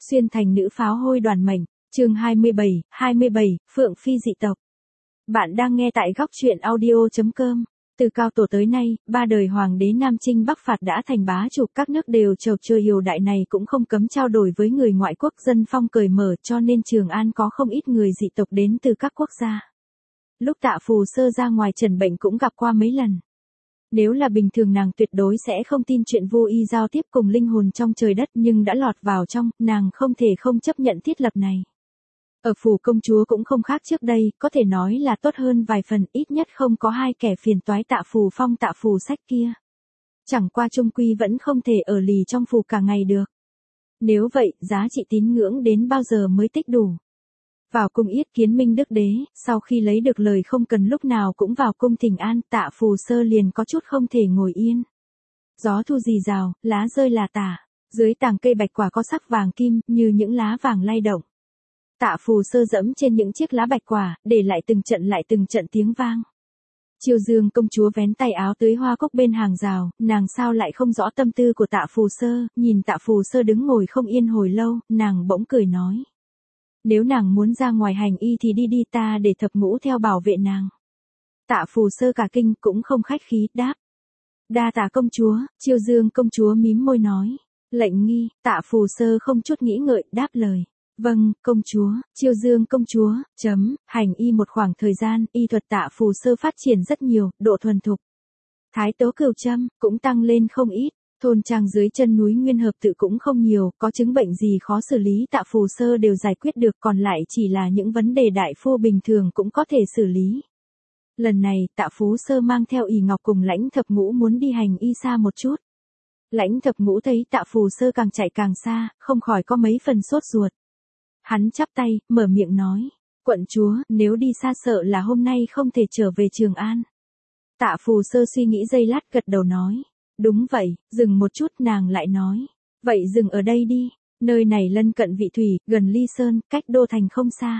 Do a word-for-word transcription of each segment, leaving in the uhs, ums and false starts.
Xuyên thành nữ pháo hôi đoàn mệnh, chương hai mươi bảy, hai mươi bảy, Phượng Phi dị tộc. Bạn đang nghe tại góc truyện audio.com. Từ cao tổ tới nay, ba đời hoàng đế Nam Chinh Bắc Phạt đã thành bá chủ, các nước đều chầu chơi hiều đại này cũng không cấm trao đổi với người ngoại quốc, dân phong cởi mở, cho nên Trường An có không ít người dị tộc đến từ các quốc gia. Lúc Tạ Phù Sơ ra ngoài trần bệnh cũng gặp qua mấy lần. Nếu là bình thường nàng tuyệt đối sẽ không tin chuyện vô y giao tiếp cùng linh hồn trong trời đất, nhưng đã lọt vào trong, nàng không thể không chấp nhận thiết lập này. Ở phủ công chúa cũng không khác trước đây, có thể nói là tốt hơn vài phần, ít nhất không có hai kẻ phiền toái Tạ Phù Phong Tạ Phù Sách kia. Chẳng qua chung quy vẫn không thể ở lì trong phủ cả ngày được. Nếu vậy, giá trị tín ngưỡng đến bao giờ mới tích đủ? Vào cung yết kiến Minh Đức Đế, sau khi lấy được lời không cần lúc nào cũng vào cung thỉnh an, Tạ Phù Sơ liền có chút không thể ngồi yên. Gió thu rì rào, lá rơi là tả, dưới tàng cây bạch quả có sắc vàng kim, như những lá vàng lay động. Tạ Phù Sơ dẫm trên những chiếc lá bạch quả, để lại từng trận lại từng trận tiếng vang. Chiêu Dương công chúa vén tay áo tưới hoa cúc bên hàng rào, nàng sao lại không rõ tâm tư của Tạ Phù Sơ, nhìn Tạ Phù Sơ đứng ngồi không yên hồi lâu, nàng bỗng cười nói. Nếu nàng muốn ra ngoài hành y thì đi đi, ta để thập ngũ theo bảo vệ nàng. Tạ Phù Sơ cả kinh cũng không khách khí, đáp. Đa tạ công chúa. Chiêu Dương công chúa mím môi nói. Lệnh nghi. Tạ Phù Sơ không chút nghĩ ngợi, đáp lời. Vâng, công chúa. Chiêu Dương công chúa, chấm, hành y một khoảng thời gian, y thuật Tạ Phù Sơ phát triển rất nhiều, độ thuần thục. Thái tố cửu châm, cũng tăng lên không ít. Thôn trang dưới chân núi Nguyên Hợp tự cũng không nhiều, có chứng bệnh gì khó xử lý Tạ Phù Sơ đều giải quyết được, còn lại chỉ là những vấn đề đại phu bình thường cũng có thể xử lý. Lần này, Tạ Phù Sơ mang theo ỷ ngọc cùng Lãnh Thập Ngũ muốn đi hành y xa một chút. Lãnh Thập Ngũ thấy Tạ Phù Sơ càng chạy càng xa, không khỏi có mấy phần sốt ruột. Hắn chắp tay, mở miệng nói, quận chúa, nếu đi xa sợ là hôm nay không thể trở về Trường An. Tạ Phù Sơ suy nghĩ giây lát gật đầu nói. Đúng vậy, dừng một chút nàng lại nói. Vậy dừng ở đây đi, nơi này lân cận Vị Thủy, gần Ly Sơn, cách đô thành không xa.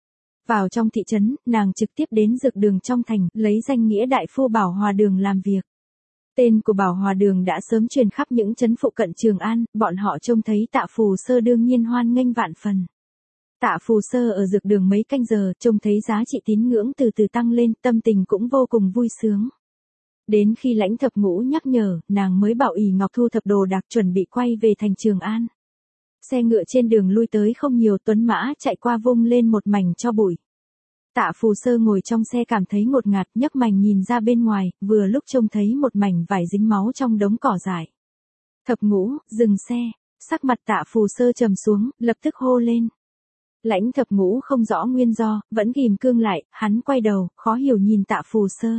Vào trong thị trấn, nàng trực tiếp đến dược đường trong thành, lấy danh nghĩa đại phu Bảo Hòa Đường làm việc. Tên của Bảo Hòa Đường đã sớm truyền khắp những trấn phụ cận Trường An, bọn họ trông thấy Tạ Phù Sơ đương nhiên hoan nghênh vạn phần. Tạ Phù Sơ ở dược đường mấy canh giờ, trông thấy giá trị tín ngưỡng từ từ tăng lên, tâm tình cũng vô cùng vui sướng. Đến khi Lãnh Thập Ngũ nhắc nhở, nàng mới bảo ỷ ngọc thu thập đồ đạc chuẩn bị quay về thành Trường An. Xe ngựa trên đường lui tới không nhiều, tuấn mã chạy qua vung lên một mảnh cho bụi. Tạ Phù Sơ ngồi trong xe cảm thấy ngột ngạt, nhấc mành nhìn ra bên ngoài, vừa lúc trông thấy một mảnh vải dính máu trong đống cỏ dại. Thập Ngũ, dừng xe. Sắc mặt Tạ Phù Sơ trầm xuống, lập tức hô lên. Lãnh Thập Ngũ không rõ nguyên do, vẫn ghim cương lại, hắn quay đầu, khó hiểu nhìn Tạ Phù Sơ.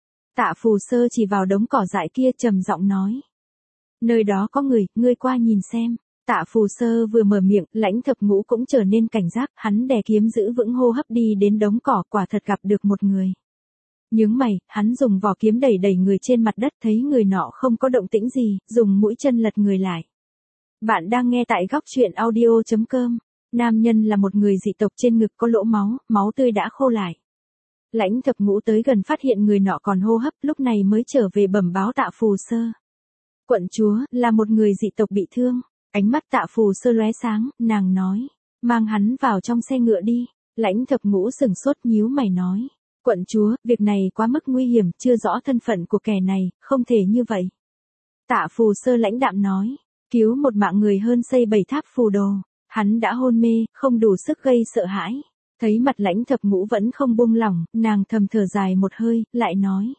Tạ Phù Sơ chỉ vào đống cỏ dại kia trầm giọng nói. Nơi đó có người, ngươi qua nhìn xem. Tạ Phù Sơ vừa mở miệng, Lãnh Thập Ngũ cũng trở nên cảnh giác, hắn đè kiếm giữ vững hô hấp đi đến đống cỏ, quả thật gặp được một người. Nhướng mày, hắn dùng vỏ kiếm đẩy đẩy người trên mặt đất, thấy người nọ không có động tĩnh gì, dùng mũi chân lật người lại. Bạn đang nghe tại góc truyện audio.com. Nam nhân là một người dị tộc, trên ngực có lỗ máu, máu tươi đã khô lại. Lãnh Thập Ngũ tới gần phát hiện người nọ còn hô hấp, lúc này mới trở về bẩm báo Tạ Phù Sơ. Quận chúa, là một người dị tộc bị thương. Ánh mắt Tạ Phù Sơ lóe sáng, nàng nói. Mang hắn vào trong xe ngựa đi. Lãnh Thập Ngũ sừng sốt nhíu mày nói. Quận chúa, việc này quá mức nguy hiểm, chưa rõ thân phận của kẻ này, không thể như vậy. Tạ Phù Sơ lãnh đạm nói. Cứu một mạng người hơn xây bảy tháp phù đồ. Hắn đã hôn mê, không đủ sức gây sợ hãi. Thấy mặt Lãnh Thập Ngũ vẫn không buông lỏng, nàng thầm thở dài một hơi, lại nói.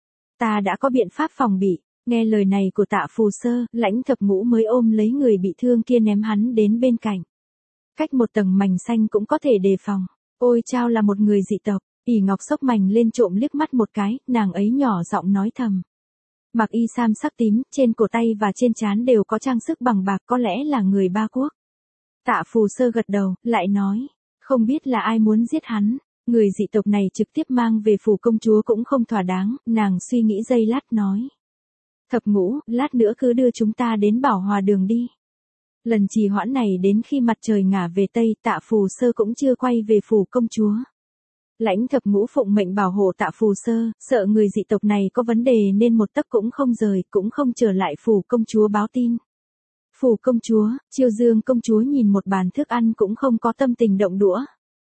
Ta đã có biện pháp phòng bị. Nghe lời này của Tạ Phù Sơ, Lãnh Thập Ngũ mới ôm lấy người bị thương kia ném hắn đến bên cạnh. Cách một tầng mành xanh cũng có thể đề phòng. Ôi chao, là một người dị tộc. ỷ ngọc xốc mành lên trộm liếc mắt một cái, nàng ấy nhỏ giọng nói thầm. Mặc y sam sắc tím, trên cổ tay và trên trán đều có trang sức bằng bạc, có lẽ là người Ba Quốc. Tạ Phù Sơ gật đầu, lại nói. Không biết là ai muốn giết hắn, người dị tộc này trực tiếp mang về phủ công chúa cũng không thỏa đáng, nàng suy nghĩ giây lát nói. Thập Ngũ, lát nữa cứ đưa chúng ta đến Bảo Hòa Đường đi. Lần trì hoãn này đến khi mặt trời ngả về Tây, Tạ Phù Sơ cũng chưa quay về phủ công chúa. Lãnh Thập Ngũ phụng mệnh bảo hộ Tạ Phù Sơ, sợ người dị tộc này có vấn đề nên một tấc cũng không rời, cũng không trở lại phủ công chúa báo tin. Phủ công chúa, Chiêu Dương công chúa nhìn một bàn thức ăn cũng không có tâm tình động đũa.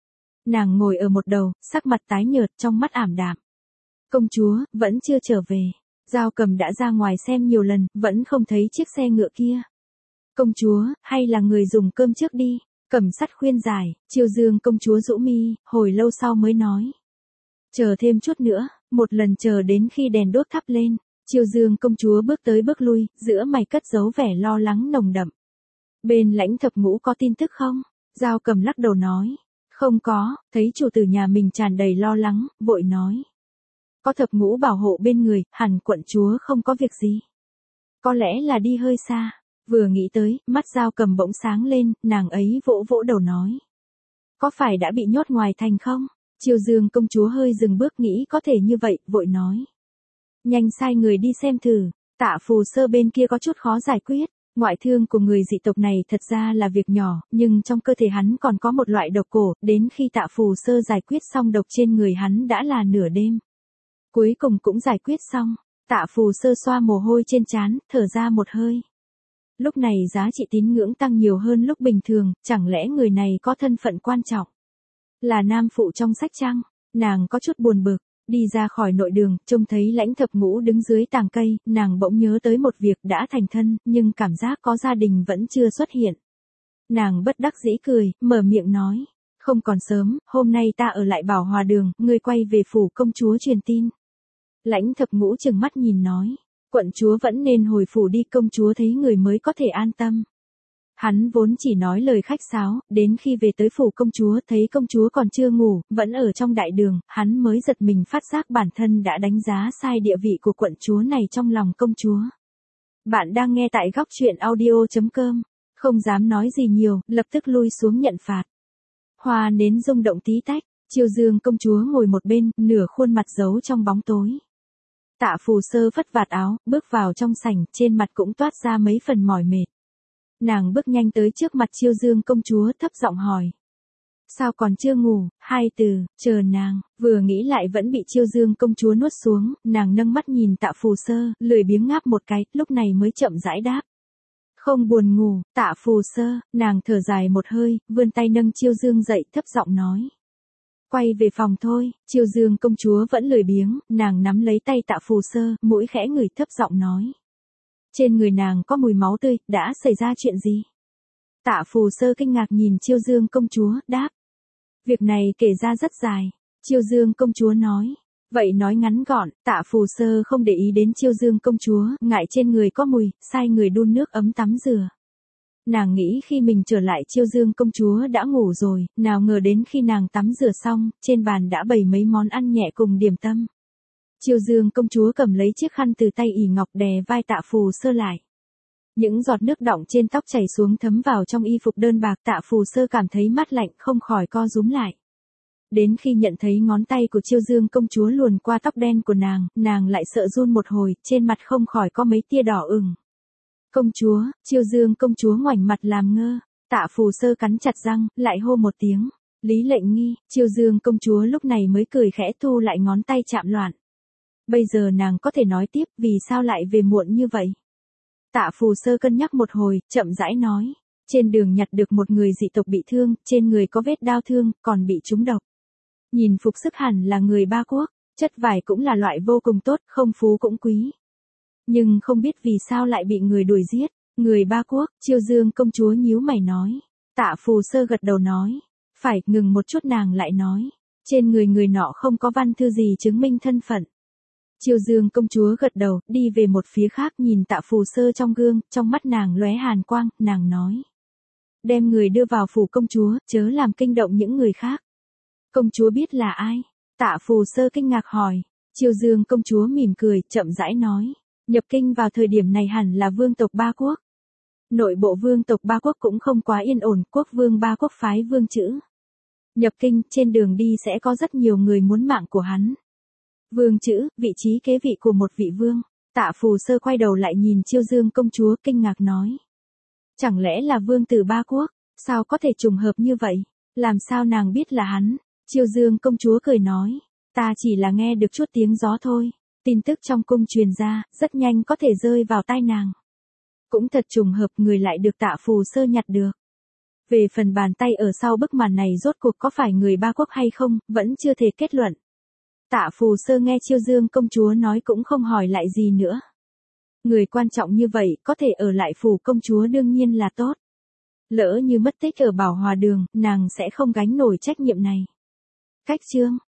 Nàng ngồi ở một đầu, sắc mặt tái nhợt, trong mắt ảm đạm. Công chúa, vẫn chưa trở về. Giao Cầm đã ra ngoài xem nhiều lần, vẫn không thấy chiếc xe ngựa kia. Công chúa, hay là người dùng cơm trước đi. Cẩm Sắt khuyên giải, Chiêu Dương công chúa rũ mi, hồi lâu sau mới nói. Chờ thêm chút nữa, một lần chờ đến khi đèn đốt thắp lên. Chiêu Dương công chúa bước tới bước lui, giữa mày cất giấu vẻ lo lắng nồng đậm. Bên Lãnh Thập Ngũ có tin tức không? Giao Cầm lắc đầu nói. Không có, thấy chủ tử nhà mình tràn đầy lo lắng, vội nói. Có Thập Ngũ bảo hộ bên người, hẳn quận chúa không có việc gì. Có lẽ là đi hơi xa. Vừa nghĩ tới, mắt Giao Cầm bỗng sáng lên, nàng ấy vỗ vỗ đầu nói. Có phải đã bị nhốt ngoài thành không? Chiêu Dương công chúa hơi dừng bước nghĩ có thể như vậy, vội nói. Nhanh sai người đi xem thử, Tạ Phù Sơ bên kia có chút khó giải quyết. Ngoại thương của người dị tộc này thật ra là việc nhỏ, nhưng trong cơ thể hắn còn có một loại độc cổ, đến khi Tạ Phù Sơ giải quyết xong độc trên người hắn đã là nửa đêm. Cuối cùng cũng giải quyết xong, Tạ Phù Sơ xoa mồ hôi trên trán, thở ra một hơi. Lúc này giá trị tín ngưỡng tăng nhiều hơn lúc bình thường, chẳng lẽ người này có thân phận quan trọng? Là nam phụ trong sách chăng? Nàng có chút buồn bực, đi ra khỏi nội đường, trông thấy Lãnh Thập Ngũ đứng dưới tàng cây, nàng bỗng nhớ tới một việc đã thành thân, nhưng cảm giác có gia đình vẫn chưa xuất hiện. Nàng bất đắc dĩ cười, mở miệng nói, không còn sớm, hôm nay ta ở lại Bảo Hòa đường, ngươi quay về phủ công chúa truyền tin. Lãnh Thập Ngũ trừng mắt nhìn nói, quận chúa vẫn nên hồi phủ đi, công chúa thấy người mới có thể an tâm. Hắn vốn chỉ nói lời khách sáo, đến khi về tới phủ công chúa thấy công chúa còn chưa ngủ, vẫn ở trong đại đường, hắn mới giật mình phát giác bản thân đã đánh giá sai địa vị của quận chúa này trong lòng công chúa. Bạn đang nghe tại góc truyện audio chấm com, không dám nói gì nhiều, lập tức lui xuống nhận phạt. Hoa nến rung động tí tách, Chiêu Dương công chúa ngồi một bên, nửa khuôn mặt giấu trong bóng tối. Tạ Phù Sơ phất vạt áo, bước vào trong sảnh, trên mặt cũng toát ra mấy phần mỏi mệt. Nàng bước nhanh tới trước mặt Chiêu Dương công chúa thấp giọng hỏi. Sao còn chưa ngủ? Hai từ, chờ nàng, vừa nghĩ lại vẫn bị Chiêu Dương công chúa nuốt xuống, nàng nâng mắt nhìn Tạ Phù Sơ, lười biếng ngáp một cái, lúc này mới chậm rãi đáp. Không buồn ngủ, Tạ Phù Sơ, nàng thở dài một hơi, vươn tay nâng Chiêu Dương dậy, thấp giọng nói. Quay về phòng thôi, Chiêu Dương công chúa vẫn lười biếng, nàng nắm lấy tay Tạ Phù Sơ, mũi khẽ ngửi, thấp giọng nói. Trên người nàng có mùi máu tươi, đã xảy ra chuyện gì? Tạ Phù Sơ kinh ngạc nhìn Chiêu Dương công chúa, đáp. Việc này kể ra rất dài. Chiêu Dương công chúa nói. Vậy nói ngắn gọn, Tạ Phù Sơ không để ý đến Chiêu Dương công chúa, ngại trên người có mùi, sai người đun nước ấm tắm rửa. Nàng nghĩ khi mình trở lại Chiêu Dương công chúa đã ngủ rồi, nào ngờ đến khi nàng tắm rửa xong, trên bàn đã bày mấy món ăn nhẹ cùng điểm tâm. Chiêu Dương công chúa cầm lấy chiếc khăn từ tay ỷ ngọc đè vai Tạ Phù Sơ lại. Những giọt nước đọng trên tóc chảy xuống thấm vào trong y phục đơn bạc, Tạ Phù Sơ cảm thấy mát lạnh, không khỏi co rúm lại. Đến khi nhận thấy ngón tay của Chiêu Dương công chúa luồn qua tóc đen của nàng, nàng lại sợ run một hồi, trên mặt không khỏi có mấy tia đỏ ửng. Công chúa, Chiêu Dương công chúa ngoảnh mặt làm ngơ, Tạ Phù Sơ cắn chặt răng, lại hô một tiếng. Lý Lệnh Nghi, Chiêu Dương công chúa lúc này mới cười khẽ thu lại ngón tay chạm loạn. Bây giờ nàng có thể nói tiếp, vì sao lại về muộn như vậy? Tạ Phù Sơ cân nhắc một hồi, chậm rãi nói. Trên đường nhặt được một người dị tộc bị thương, trên người có vết đao thương, còn bị trúng độc. Nhìn phục sức hẳn là người Ba Quốc, chất vải cũng là loại vô cùng tốt, không phú cũng quý. Nhưng không biết vì sao lại bị người đuổi giết. Người Ba Quốc, Chiêu Dương công chúa nhíu mày nói. Tạ Phù Sơ gật đầu nói. Phải, ngừng một chút nàng lại nói. Trên người người nọ không có văn thư gì chứng minh thân phận. Chiêu Dương công chúa gật đầu, đi về một phía khác nhìn Tạ Phù Sơ trong gương, trong mắt nàng lóe hàn quang, nàng nói. Đem người đưa vào phủ công chúa, chớ làm kinh động những người khác. Công chúa biết là ai? Tạ Phù Sơ kinh ngạc hỏi. Chiêu Dương công chúa mỉm cười, chậm rãi nói. Nhập kinh vào thời điểm này hẳn là vương tộc Ba Quốc. Nội bộ vương tộc Ba Quốc cũng không quá yên ổn, quốc vương Ba Quốc phái vương chữ. Nhập kinh, trên đường đi sẽ có rất nhiều người muốn mạng của hắn. Vương chữ, vị trí kế vị của một vị vương. Tạ Phù Sơ quay đầu lại nhìn Chiêu Dương công chúa kinh ngạc nói. Chẳng lẽ là vương tử Ba Quốc? Sao có thể trùng hợp như vậy? Làm sao nàng biết là hắn? Chiêu Dương công chúa cười nói. Ta chỉ là nghe được chút tiếng gió thôi. Tin tức trong cung truyền ra, rất nhanh có thể rơi vào tai nàng. Cũng thật trùng hợp người lại được Tạ Phù Sơ nhặt được. Về phần bàn tay ở sau bức màn này rốt cuộc có phải người Ba Quốc hay không, vẫn chưa thể kết luận. Tạ Phù Sơ nghe Chiêu Dương công chúa nói cũng không hỏi lại gì nữa. Người quan trọng như vậy, có thể ở lại phủ công chúa đương nhiên là tốt. Lỡ như mất tích ở Bảo Hòa Đường, nàng sẽ không gánh nổi trách nhiệm này. Cách chương